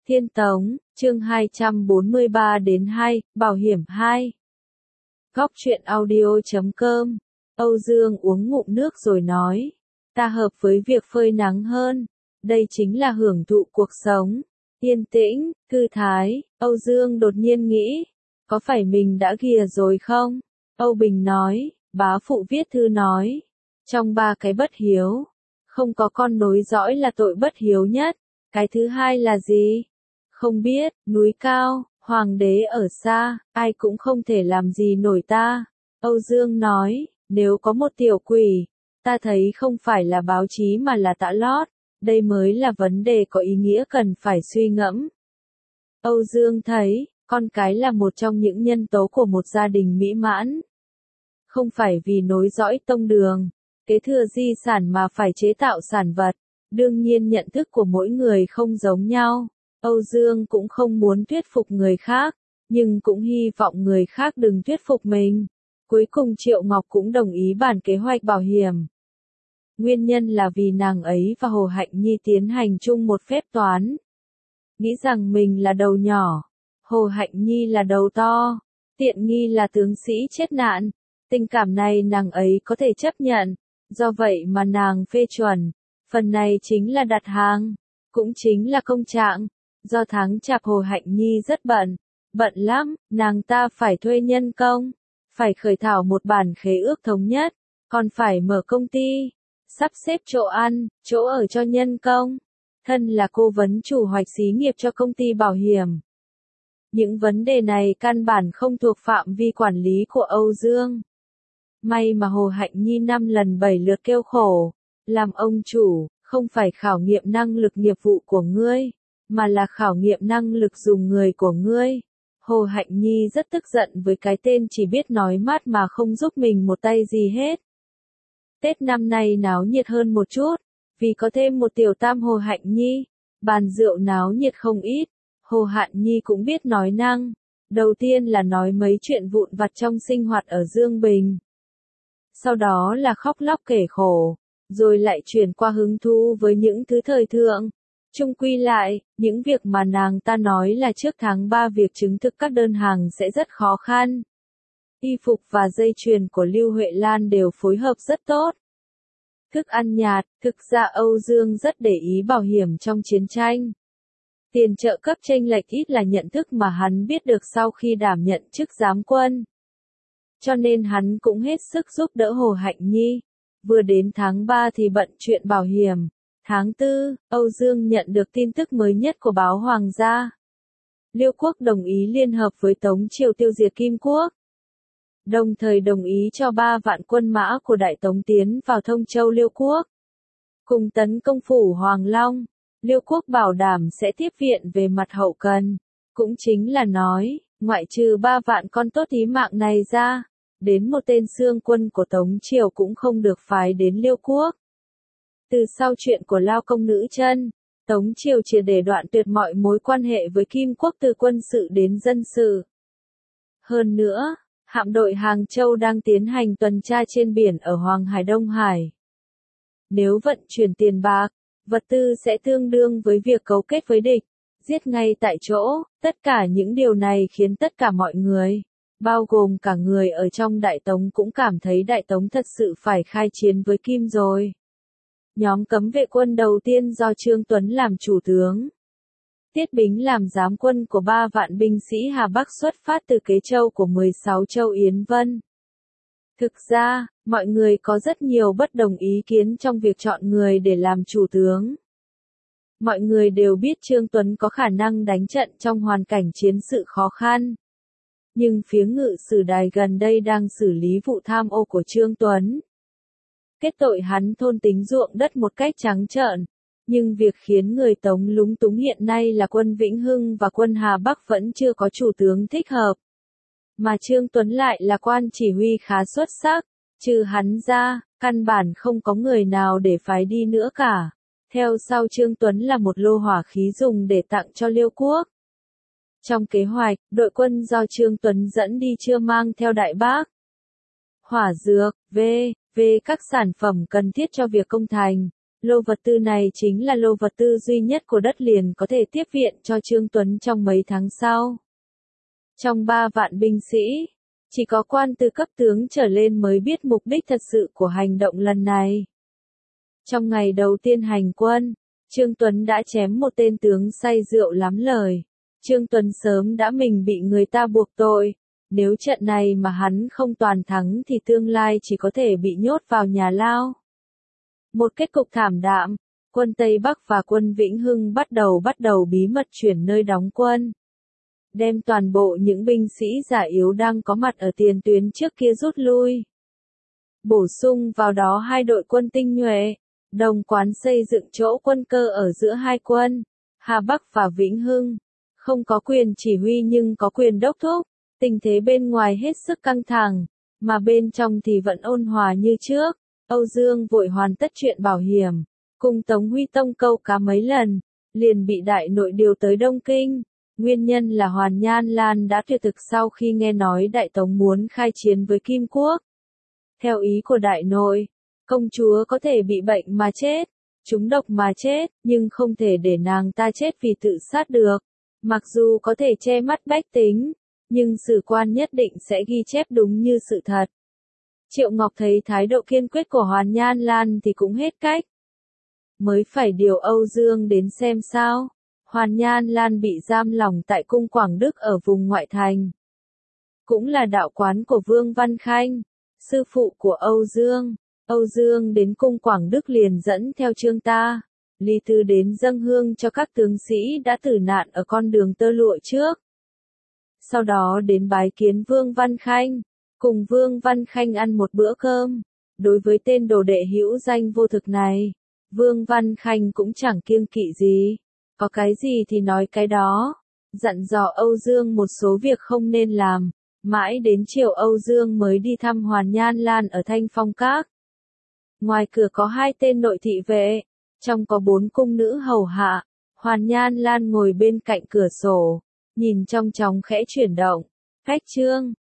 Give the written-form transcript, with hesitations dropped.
Thiên Tống, chương 243-2, Bảo hiểm 2. Góc truyện audio.com. Âu Dương uống ngụm nước rồi nói, ta hợp với việc phơi nắng hơn, đây chính là hưởng thụ cuộc sống, yên tĩnh, thư thái. Âu Dương đột nhiên nghĩ, có phải mình đã ghìa rồi không? Âu Bình nói, bá phụ viết thư nói, trong 3 cái bất hiếu, không có con nối dõi là tội bất hiếu nhất, cái thứ hai là gì? Không biết, núi cao, hoàng đế ở xa, ai cũng không thể làm gì nổi ta. Âu Dương nói, nếu có một tiểu quỷ, ta thấy không phải là báo chí mà là Tạ Lót, đây mới là vấn đề có ý nghĩa cần phải suy ngẫm. Âu Dương thấy, con cái là một trong những nhân tố của một gia đình mỹ mãn. Không phải vì nối dõi tông đường, kế thừa di sản mà phải chế tạo sản vật, đương nhiên nhận thức của mỗi người không giống nhau. Âu Dương cũng không muốn thuyết phục người khác, nhưng cũng hy vọng người khác đừng thuyết phục mình. Cuối cùng Triệu Ngọc cũng đồng ý bản kế hoạch bảo hiểm. Nguyên nhân là vì nàng ấy và Hồ Hạnh Nhi tiến hành chung một phép toán. Nghĩ rằng mình là đầu nhỏ, Hồ Hạnh Nhi là đầu to, tiện nghi là tướng sĩ chết nạn. Tình cảm này nàng ấy có thể chấp nhận, do vậy mà nàng phê chuẩn. Phần này chính là đặt hàng, cũng chính là công trạng. Do tháng chạp Hồ Hạnh Nhi rất bận lắm, nàng ta phải thuê nhân công, phải khởi thảo một bản khế ước thống nhất, còn phải mở công ty, sắp xếp chỗ ăn, chỗ ở cho nhân công. Thân là cố vấn chủ hoạch xí nghiệp cho công ty bảo hiểm. Những vấn đề này căn bản không thuộc phạm vi quản lý của Âu Dương. May mà Hồ Hạnh Nhi 5 lần 7 lượt kêu khổ, làm ông chủ, không phải khảo nghiệm năng lực nghiệp vụ của ngươi, mà là khảo nghiệm năng lực dùng người của ngươi. Hồ Hạnh Nhi rất tức giận với cái tên chỉ biết nói mát mà không giúp mình một tay gì hết. Tết năm nay náo nhiệt hơn một chút, vì có thêm một tiểu tam Hồ Hạnh Nhi, bàn rượu náo nhiệt không ít. Hồ Hạnh Nhi cũng biết nói năng, đầu tiên là nói mấy chuyện vụn vặt trong sinh hoạt ở Dương Bình. Sau đó là khóc lóc kể khổ, rồi lại chuyển qua hứng thú với những thứ thời thượng. Chung quy lại, những việc mà nàng ta nói là trước tháng 3 việc chứng thực các đơn hàng sẽ rất khó khăn. Y phục và dây chuyền của Lưu Huệ Lan đều phối hợp rất tốt. Thức ăn nhạt, thực ra Âu Dương rất để ý bảo hiểm trong chiến tranh. Tiền trợ cấp chênh lệch ít là nhận thức mà hắn biết được sau khi đảm nhận chức giám quân. Cho nên hắn cũng hết sức giúp đỡ Hồ Hạnh Nhi. Vừa đến tháng 3 thì bận chuyện bảo hiểm. Tháng 4, Âu Dương nhận được tin tức mới nhất của báo Hoàng gia. Liêu quốc đồng ý liên hợp với Tống Triều tiêu diệt Kim quốc. Đồng thời đồng ý cho 3 vạn quân mã của Đại Tống tiến vào Thông Châu Liêu quốc. Cùng tấn công phủ Hoàng Long, Liêu quốc bảo đảm sẽ tiếp viện về mặt hậu cần. Cũng chính là nói, ngoại trừ 3 vạn con tốt ý mạng này ra, đến một tên xương quân của Tống Triều cũng không được phái đến Liêu quốc. Từ sau chuyện của Lao công nữ chân, Tống Triều triệt để đoạn tuyệt mọi mối quan hệ với Kim quốc từ quân sự đến dân sự. Hơn nữa, hạm đội Hàng Châu đang tiến hành tuần tra trên biển ở Hoàng Hải Đông Hải. Nếu vận chuyển tiền bạc, vật tư sẽ tương đương với việc cấu kết với địch, giết ngay tại chỗ. Tất cả những điều này khiến tất cả mọi người, bao gồm cả người ở trong Đại Tống cũng cảm thấy Đại Tống thật sự phải khai chiến với Kim rồi. Nhóm cấm vệ quân đầu tiên do Trương Tuấn làm chủ tướng. Tiết Bính làm giám quân của 3 vạn binh sĩ Hà Bắc xuất phát từ Kế Châu của 16 châu Yến Vân. Thực ra, mọi người có rất nhiều bất đồng ý kiến trong việc chọn người để làm chủ tướng. Mọi người đều biết Trương Tuấn có khả năng đánh trận trong hoàn cảnh chiến sự khó khăn. Nhưng phía Ngự Sử Đài gần đây đang xử lý vụ tham ô của Trương Tuấn. Kết tội hắn thôn tính ruộng đất một cách trắng trợn. Nhưng việc khiến người Tống lúng túng hiện nay là quân Vĩnh Hưng và quân Hà Bắc vẫn chưa có chủ tướng thích hợp. Mà Trương Tuấn lại là quan chỉ huy khá xuất sắc, trừ hắn ra, căn bản không có người nào để phái đi nữa cả. Theo sau Trương Tuấn là một lô hỏa khí dùng để tặng cho Liêu quốc. Trong kế hoạch, đội quân do Trương Tuấn dẫn đi chưa mang theo Đại Bác, hỏa dược, các sản phẩm cần thiết cho việc công thành. Lô vật tư này chính là lô vật tư duy nhất của đất liền có thể tiếp viện cho Trương Tuấn trong mấy tháng sau. Trong 3 vạn binh sĩ, chỉ có quan từ cấp tướng trở lên mới biết mục đích thật sự của hành động lần này. Trong ngày đầu tiên hành quân, Trương Tuấn đã chém một tên tướng say rượu lắm lời. Trương Tuấn sớm đã mình bị người ta buộc tội. Nếu trận này mà hắn không toàn thắng thì tương lai chỉ có thể bị nhốt vào nhà lao. Một kết cục thảm đạm, quân Tây Bắc và quân Vĩnh Hưng bắt đầu bí mật chuyển nơi đóng quân. Đem toàn bộ những binh sĩ già yếu đang có mặt ở tiền tuyến trước kia rút lui. Bổ sung vào đó 2 đội quân tinh nhuệ, đồng quán xây dựng chỗ quân cơ ở giữa hai quân, Hà Bắc và Vĩnh Hưng. Không có quyền chỉ huy nhưng có quyền đốc thúc. Tình thế bên ngoài hết sức căng thẳng, mà bên trong thì vẫn ôn hòa như trước. Âu Dương vội hoàn tất chuyện bảo hiểm, cùng Tống Huy Tông câu cá mấy lần, liền bị đại nội điều tới Đông Kinh. Nguyên nhân là Hoàn Nhan Lan đã tuyệt thực sau khi nghe nói Đại Tống muốn khai chiến với Kim Quốc. Theo ý của đại nội, công chúa có thể bị bệnh mà chết, trúng độc mà chết, nhưng không thể để nàng ta chết vì tự sát được. Mặc dù có thể che mắt bách tính, nhưng sử quan nhất định sẽ ghi chép đúng như sự thật. Triệu Ngọc thấy thái độ kiên quyết của Hoàn Nhan Lan thì cũng hết cách. Mới phải điều Âu Dương đến xem sao. Hoàn Nhan Lan bị giam lỏng tại cung Quảng Đức ở vùng ngoại thành. Cũng là đạo quán của Vương Văn Khanh, sư phụ của Âu Dương. Âu Dương đến cung Quảng Đức liền dẫn theo Trương Ta, Lý Tư đến dâng hương cho các tướng sĩ đã tử nạn ở con đường tơ lụa trước. Sau đó đến bái kiến Vương Văn Khanh, cùng Vương Văn Khanh ăn một bữa cơm. Đối với tên đồ đệ hữu danh vô thực này, Vương Văn Khanh cũng chẳng kiêng kỵ gì. Có cái gì thì nói cái đó, dặn dò Âu Dương một số việc không nên làm. Mãi đến chiều Âu Dương mới đi thăm Hoàn Nhan Lan ở Thanh Phong Các. Ngoài cửa có 2 tên nội thị vệ, trong có 4 cung nữ hầu hạ. Hoàn Nhan Lan ngồi bên cạnh cửa sổ, nhìn trong chóng khẽ chuyển động. Khách Trương,